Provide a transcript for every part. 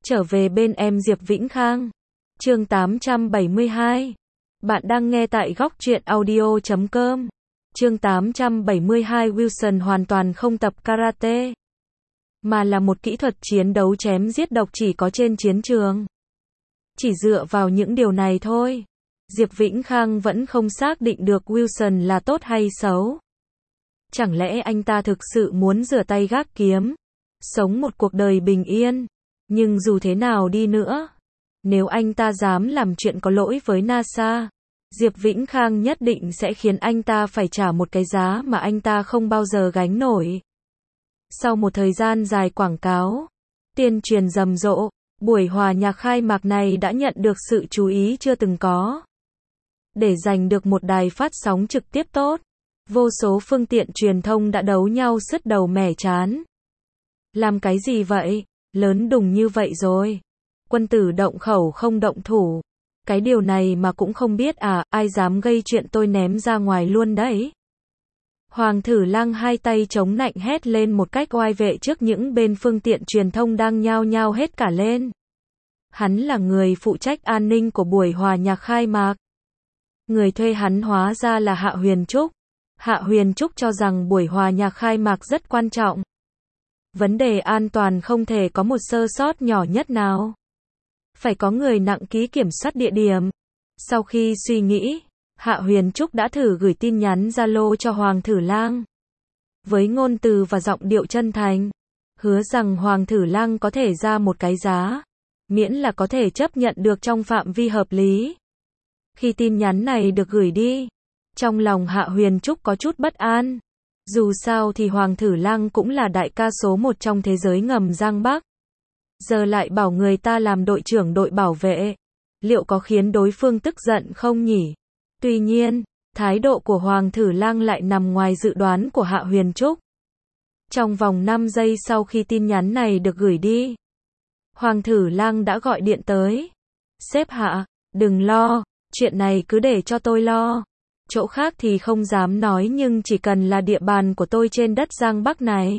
Trở về bên em Diệp Vĩnh Khang. Chương 872. Bạn đang nghe tại góc truyện audio.com. Chương 872. Wilson hoàn toàn không tập karate, mà là một kỹ thuật chiến đấu chém giết độc chỉ có trên chiến trường. Chỉ dựa vào những điều này thôi, Diệp Vĩnh Khang vẫn không xác định được Wilson là tốt hay xấu. Chẳng lẽ anh ta thực sự muốn rửa tay gác kiếm, sống một cuộc đời bình yên? Nhưng dù thế nào đi nữa, nếu anh ta dám làm chuyện có lỗi với NASA, Diệp Vĩnh Khang nhất định sẽ khiến anh ta phải trả một cái giá mà anh ta không bao giờ gánh nổi. Sau một thời gian dài quảng cáo, tuyên truyền rầm rộ, buổi hòa nhạc khai mạc này đã nhận được sự chú ý chưa từng có. Để giành được một đài phát sóng trực tiếp tốt, vô số phương tiện truyền thông đã đấu nhau sứt đầu mẻ trán. Làm cái gì vậy? Lớn đùng như vậy rồi. Quân tử động khẩu không động thủ. Cái điều này mà cũng không biết à, ai dám gây chuyện tôi ném ra ngoài luôn đấy. Hoàng Thử Lang hai tay chống nạnh hét lên một cách oai vệ trước những bên phương tiện truyền thông đang nhao nhao hết cả lên. Hắn là người phụ trách an ninh của buổi hòa nhạc khai mạc. Người thuê hắn hóa ra là Hạ Huyền Trúc. Hạ Huyền Trúc cho rằng buổi hòa nhạc khai mạc rất quan trọng. Vấn đề an toàn không thể có một sơ sót nhỏ nhất nào. Phải có người nặng ký kiểm soát địa điểm. Sau khi suy nghĩ, Hạ Huyền Trúc đã thử gửi tin nhắn Zalo cho Hoàng Thử Lang. Với ngôn từ và giọng điệu chân thành, hứa rằng Hoàng Thử Lang có thể ra một cái giá, miễn là có thể chấp nhận được trong phạm vi hợp lý. Khi tin nhắn này được gửi đi, trong lòng Hạ Huyền Trúc có chút bất an. Dù sao thì Hoàng Thử Lang cũng là đại ca số 1 trong thế giới ngầm Giang Bắc. Giờ lại bảo người ta làm đội trưởng đội bảo vệ. Liệu có khiến đối phương tức giận không nhỉ? Tuy nhiên, thái độ của Hoàng Thử Lang lại nằm ngoài dự đoán của Hạ Huyền Trúc. Trong vòng 5 giây sau khi tin nhắn này được gửi đi, Hoàng Thử Lang đã gọi điện tới. Sếp Hạ, đừng lo, chuyện này cứ để cho tôi lo. Chỗ khác thì không dám nói nhưng chỉ cần là địa bàn của tôi trên đất Giang Bắc này,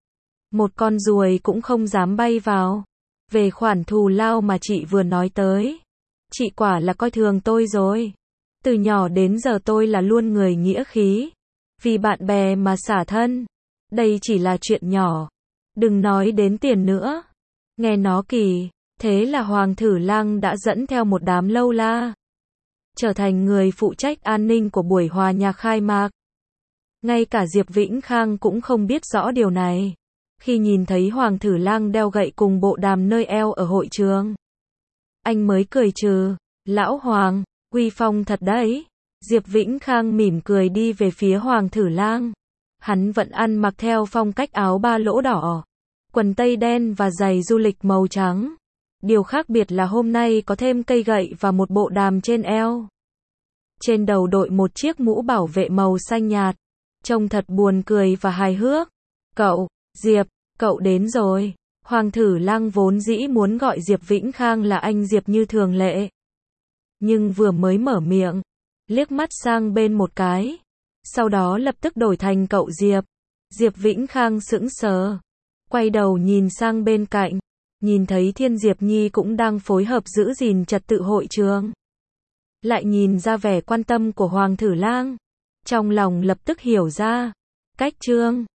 một con ruồi cũng không dám bay vào. Về khoản thù lao mà chị vừa nói tới, chị quả là coi thường tôi rồi. Từ nhỏ đến giờ tôi là luôn người nghĩa khí, vì bạn bè mà xả thân. Đây chỉ là chuyện nhỏ, đừng nói đến tiền nữa. Nghe nó kỳ, thế là Hoàng Thử Lang đã dẫn theo một đám lâu la, trở thành người phụ trách an ninh của buổi hòa nhạc khai mạc. Ngay cả Diệp Vĩnh Khang cũng không biết rõ điều này. Khi nhìn thấy Hoàng Thử Lang đeo gậy cùng bộ đàm nơi eo ở hội trường, anh mới cười trừ. Lão Hoàng, uy phong thật đấy. Diệp Vĩnh Khang mỉm cười đi về phía Hoàng Thử Lang. Hắn vẫn ăn mặc theo phong cách áo ba lỗ đỏ, quần tây đen và giày du lịch màu trắng. Điều khác biệt là hôm nay có thêm cây gậy và một bộ đàm trên eo. Trên đầu đội một chiếc mũ bảo vệ màu xanh nhạt, trông thật buồn cười và hài hước. Cậu, Diệp, cậu đến rồi. Hoàng Thử Lang vốn dĩ muốn gọi Diệp Vĩnh Khang là anh Diệp như thường lệ. Nhưng vừa mới mở miệng, liếc mắt sang bên một cái, sau đó lập tức đổi thành cậu Diệp. Diệp Vĩnh Khang sững sờ, quay đầu nhìn sang bên cạnh, nhìn thấy Thiên Diệp Nhi cũng đang phối hợp giữ gìn trật tự hội trường. Lại nhìn ra vẻ quan tâm của Hoàng Thử Lang, trong lòng lập tức hiểu ra. Cách Trương,